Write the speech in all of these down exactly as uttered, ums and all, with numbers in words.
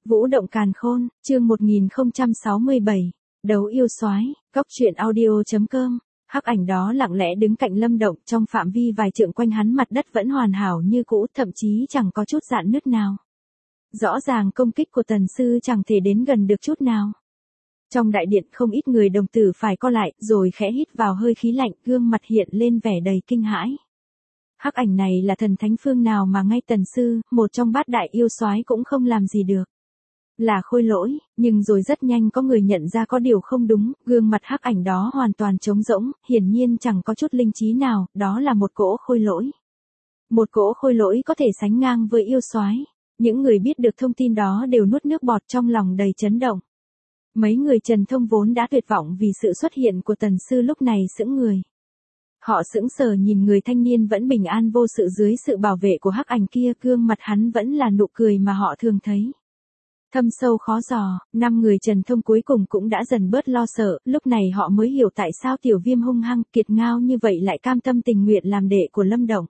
Vũ động càn khôn, chương một nghìn không trăm sáu mươi bảy, đấu yêu soái, góc truyện audio chấm com. Hắc ảnh đó lặng lẽ đứng cạnh Lâm Động, trong phạm vi vài trượng quanh hắn mặt đất vẫn hoàn hảo như cũ, thậm chí chẳng có chút rạn nứt nào. Rõ ràng công kích của Tần sư chẳng thể đến gần được chút nào. Trong đại điện không ít người đồng tử phải co lại, rồi khẽ hít vào hơi khí lạnh, gương mặt hiện lên vẻ đầy kinh hãi. Hắc ảnh này là thần thánh phương nào mà ngay Tần sư, một trong bát đại yêu soái cũng không làm gì được. Là khôi lỗi, nhưng rồi rất nhanh có người nhận ra có điều không đúng, gương mặt hắc ảnh đó hoàn toàn trống rỗng, hiển nhiên chẳng có chút linh trí nào, đó là một cỗ khôi lỗi. Một cỗ khôi lỗi có thể sánh ngang với yêu soái. Những người biết được thông tin đó đều nuốt nước bọt trong lòng đầy chấn động. Mấy người Trần Thông vốn đã tuyệt vọng vì sự xuất hiện của Tần sư lúc này sững người. Họ sững sờ nhìn người thanh niên vẫn bình an vô sự dưới sự bảo vệ của hắc ảnh kia, gương mặt hắn vẫn là nụ cười mà họ thường thấy. Thâm sâu khó dò, năm người Trần Thông cuối cùng cũng đã dần bớt lo sợ, lúc này họ mới hiểu tại sao Tiểu Viêm hung hăng kiệt ngao như vậy lại cam tâm tình nguyện làm đệ của Lâm Động.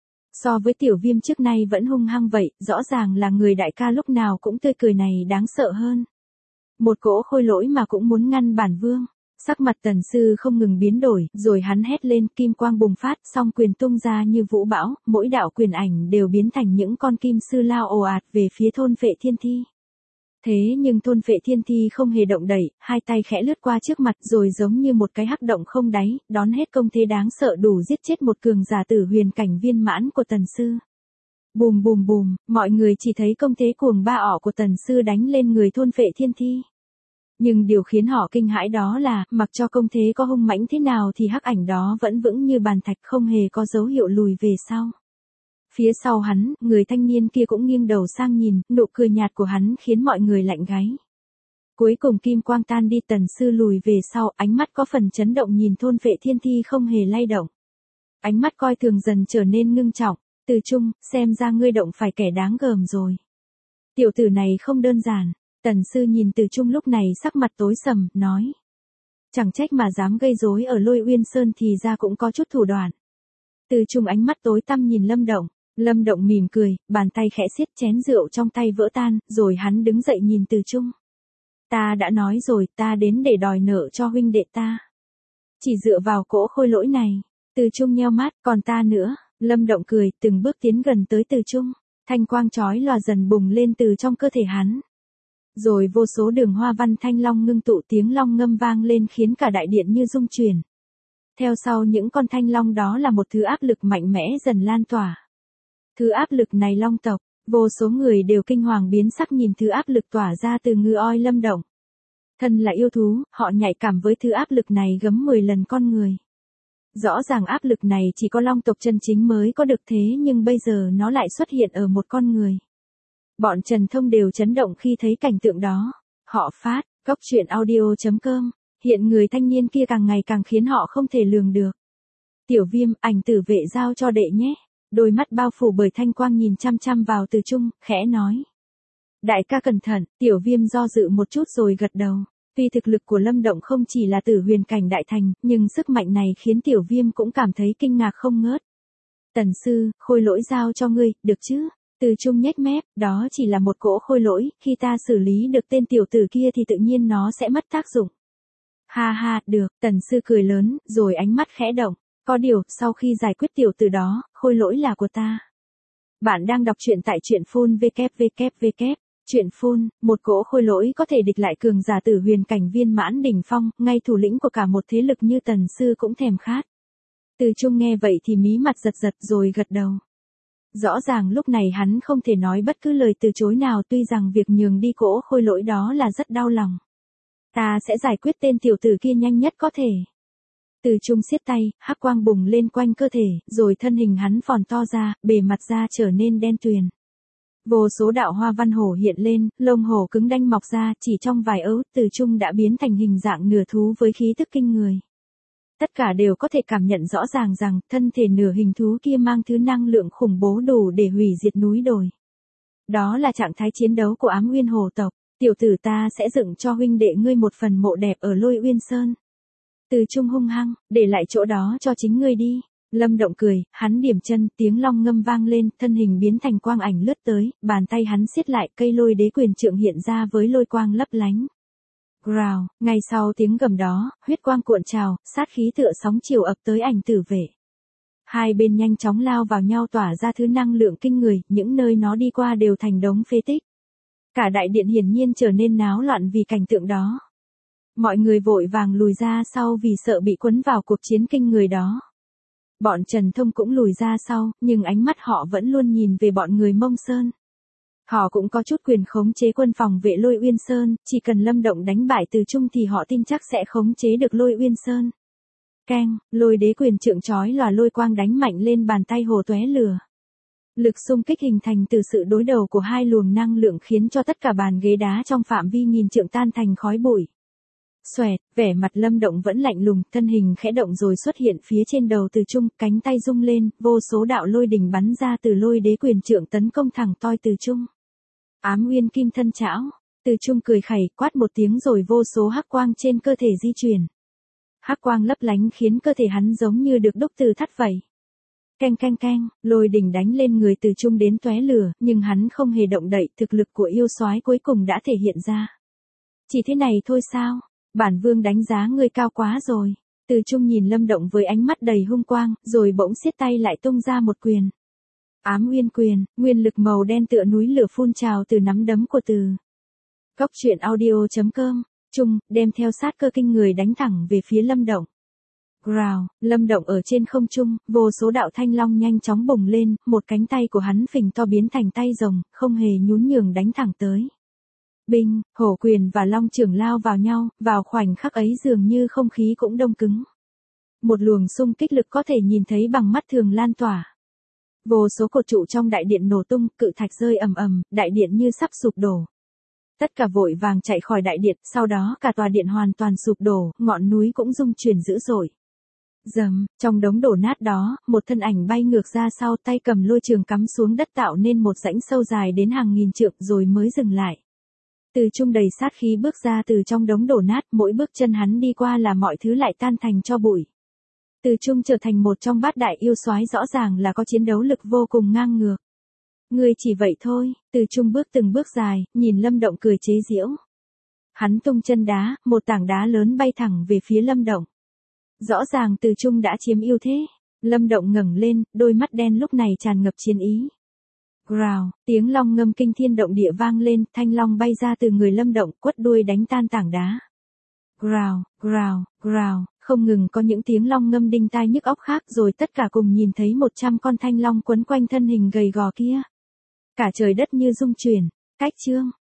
So với Tiểu Viêm trước nay vẫn hung hăng vậy, rõ ràng là người đại ca lúc nào cũng tươi cười này đáng sợ hơn. Một cỗ khôi lỗi mà cũng muốn ngăn bản vương. Sắc mặt Tần sư không ngừng biến đổi, rồi hắn hét lên, kim quang bùng phát, song quyền tung ra như vũ bão, mỗi đạo quyền ảnh đều biến thành những con kim sư lao ồ ạt về phía thôn phệ thiên thi. Thế nhưng thôn phệ thiên thi không hề động đậy, hai tay khẽ lướt qua trước mặt rồi giống như một cái hắc động không đáy, đón hết công thế đáng sợ đủ giết chết một cường giả tử huyền cảnh viên mãn của Tần sư. Bùm bùm bùm, mọi người chỉ thấy công thế cuồng ba ỏ của Tần sư đánh lên người thôn phệ thiên thi. Nhưng điều khiến họ kinh hãi đó là, mặc cho công thế có hung mãnh thế nào thì hắc ảnh đó vẫn vững như bàn thạch, không hề có dấu hiệu lùi về sau. Phía sau hắn, người thanh niên kia cũng nghiêng đầu sang nhìn, nụ cười nhạt của hắn khiến mọi người lạnh gáy. Cuối cùng kim quang tan đi, Tần sư lùi về sau, ánh mắt có phần chấn động nhìn thôn phệ thiên thi không hề lay động. Ánh mắt coi thường dần trở nên ngưng trọng, Từ Trung, xem ra ngươi động phải kẻ đáng gờm rồi. Tiểu tử này không đơn giản. Tần sư nhìn Từ Trung lúc này sắc mặt tối sầm, nói. Chẳng trách mà dám gây rối ở Lôi Uyên Sơn thì ra cũng có chút thủ đoạn. Từ Trung ánh mắt tối tăm nhìn Lâm Động, Lâm Động mỉm cười, bàn tay khẽ siết chén rượu trong tay vỡ tan, rồi hắn đứng dậy nhìn Từ Trung. Ta đã nói rồi, ta đến để đòi nợ cho huynh đệ ta. Chỉ dựa vào cỗ khôi lỗi này, Từ Trung nheo mắt, còn ta nữa, Lâm Động cười, từng bước tiến gần tới Từ Trung, thanh quang chói lòa dần bùng lên từ trong cơ thể hắn. Rồi vô số đường hoa văn thanh long ngưng tụ, tiếng long ngâm vang lên khiến cả đại điện như rung chuyển. Theo sau những con thanh long đó là một thứ áp lực mạnh mẽ dần lan tỏa. Thứ áp lực này long tộc, vô số người đều kinh hoàng biến sắc nhìn thứ áp lực tỏa ra từ ngư oi Lâm Động. Thân là yêu thú, họ nhạy cảm với thứ áp lực này gấp mười lần con người. Rõ ràng áp lực này chỉ có long tộc chân chính mới có được, thế nhưng bây giờ nó lại xuất hiện ở một con người. Bọn Trần Thông đều chấn động khi thấy cảnh tượng đó. Họ phát, góc truyện audio chấm com, hiện người thanh niên kia càng ngày càng khiến họ không thể lường được. Tiểu Viêm, ảnh tử vệ giao cho đệ nhé. Đôi mắt bao phủ bởi thanh quang nhìn chăm chăm vào Từ Trung, khẽ nói. Đại ca cẩn thận, Tiểu Viêm do dự một chút rồi gật đầu. Vì thực lực của Lâm Động không chỉ là tử huyền cảnh đại thành, nhưng sức mạnh này khiến Tiểu Viêm cũng cảm thấy kinh ngạc không ngớt. Tần sư, khôi lỗi giao cho ngươi, được chứ? Từ Trung nhếch mép, đó chỉ là một cỗ khôi lỗi, khi ta xử lý được tên tiểu tử kia thì tự nhiên nó sẽ mất tác dụng. Ha ha, được, Tần sư cười lớn, rồi ánh mắt khẽ động. Có điều, sau khi giải quyết tiểu tử đó, khôi lỗi là của ta. Bạn đang đọc truyện tại truyện phun www. Truyện phun, một cỗ khôi lỗi có thể địch lại cường giả tử huyền cảnh viên mãn đỉnh phong, ngay thủ lĩnh của cả một thế lực như Tần sư cũng thèm khát. Từ Trung nghe vậy thì mí mặt giật giật rồi gật đầu. Rõ ràng lúc này hắn không thể nói bất cứ lời từ chối nào, tuy rằng việc nhường đi cỗ khôi lỗi đó là rất đau lòng. Ta sẽ giải quyết tên tiểu tử kia nhanh nhất có thể. Từ Trung siết tay, hắc quang bùng lên quanh cơ thể, rồi thân hình hắn phòn to ra, bề mặt da trở nên đen tuyền. Vô số đạo hoa văn hổ hiện lên, lông hổ cứng đanh mọc ra, chỉ trong vài ấu, Từ Trung đã biến thành hình dạng nửa thú với khí tức kinh người. Tất cả đều có thể cảm nhận rõ ràng rằng, thân thể nửa hình thú kia mang thứ năng lượng khủng bố đủ để hủy diệt núi đồi. Đó là trạng thái chiến đấu của Ám Uyên Hổ tộc, tiểu tử ta sẽ dựng cho huynh đệ ngươi một phần mộ đẹp ở Lôi Uyên Sơn. Từ Trung hung hăng, để lại chỗ đó cho chính ngươi đi. Lâm Động cười, hắn điểm chân, tiếng long ngâm vang lên, thân hình biến thành quang ảnh lướt tới, bàn tay hắn siết lại, cây lôi đế quyền trượng hiện ra với lôi quang lấp lánh. Rào, ngay sau tiếng gầm đó, huyết quang cuộn trào, sát khí tựa sóng chiều ập tới ảnh tử vệ. Hai bên nhanh chóng lao vào nhau tỏa ra thứ năng lượng kinh người, những nơi nó đi qua đều thành đống phế tích. Cả đại điện hiển nhiên trở nên náo loạn vì cảnh tượng đó. Mọi người vội vàng lùi ra sau vì sợ bị cuốn vào cuộc chiến kinh người đó. Bọn Trần Thông cũng lùi ra sau, nhưng ánh mắt họ vẫn luôn nhìn về bọn người Mông Sơn. Họ cũng có chút quyền khống chế quân phòng vệ Lôi Uyên Sơn, chỉ cần Lâm Động đánh bại Từ Trung thì họ tin chắc sẽ khống chế được Lôi Uyên Sơn. Keng, lôi đế quyền trượng chói lòa lôi quang đánh mạnh lên bàn tay hồ tóe lửa. Lực xung kích hình thành từ sự đối đầu của hai luồng năng lượng khiến cho tất cả bàn ghế đá trong phạm vi nghìn trượng tan thành khói bụi. Xoẹt, vẻ mặt Lâm Động vẫn lạnh lùng, thân hình khẽ động rồi xuất hiện phía trên đầu Từ Trung, cánh tay rung lên, vô số đạo lôi đình bắn ra từ lôi đế quyền trượng tấn công thẳng toi Từ Trung. Ám Nguyên Kim Thân Trảo, Từ Trung cười khẩy, quát một tiếng rồi vô số hắc quang trên cơ thể di chuyển. Hắc quang lấp lánh khiến cơ thể hắn giống như được đúc từ thắt vậy. Keng keng keng, lôi đỉnh đánh lên người Từ Trung đến tóe lửa, nhưng hắn không hề động đậy, thực lực của yêu soái cuối cùng đã thể hiện ra. Chỉ thế này thôi sao? Bản vương đánh giá ngươi cao quá rồi. Từ Trung nhìn Lâm Động với ánh mắt đầy hung quang, rồi bỗng siết tay lại tung ra một quyền. Ám Nguyên Quyền, nguyên lực màu đen tựa núi lửa phun trào từ nắm đấm của Từ. Cốc truyện audio chấm com, Trung, đem theo sát cơ kinh người đánh thẳng về phía Lâm Động. Rào, Lâm Động ở trên không trung, vô số đạo thanh long nhanh chóng bùng lên, một cánh tay của hắn phình to biến thành tay rồng, không hề nhún nhường đánh thẳng tới. Binh, hổ quyền và long trưởng lao vào nhau, vào khoảnh khắc ấy dường như không khí cũng đông cứng. Một luồng xung kích lực có thể nhìn thấy bằng mắt thường lan tỏa. Vô số cột trụ trong đại điện nổ tung, cự thạch rơi ầm ầm, đại điện như sắp sụp đổ. Tất cả vội vàng chạy khỏi đại điện, sau đó cả tòa điện hoàn toàn sụp đổ, ngọn núi cũng rung chuyển dữ dội. Dầm, trong đống đổ nát đó, một thân ảnh bay ngược ra sau, tay cầm lôi trường cắm xuống đất tạo nên một rãnh sâu dài đến hàng nghìn trượng rồi mới dừng lại. Từ Trung đầy sát khí bước ra từ trong đống đổ nát, mỗi bước chân hắn đi qua là mọi thứ lại tan thành tro bụi. Từ Trung trở thành một trong bát đại yêu soái rõ ràng là có chiến đấu lực vô cùng ngang ngược. Ngươi chỉ vậy thôi, Từ Trung bước từng bước dài, nhìn Lâm Động cười chế giễu. Hắn tung chân đá, một tảng đá lớn bay thẳng về phía Lâm Động. Rõ ràng Từ Trung đã chiếm ưu thế. Lâm Động ngẩng lên, đôi mắt đen lúc này tràn ngập chiến ý. Rào, tiếng long ngâm kinh thiên động địa vang lên, thanh long bay ra từ người Lâm Động, quất đuôi đánh tan tảng đá. Rào, rào, rào, không ngừng có những tiếng long ngâm đinh tai nhức óc khác rồi tất cả cùng nhìn thấy một trăm con thanh long quấn quanh thân hình gầy gò kia. Cả trời đất như rung chuyển. Cách chương.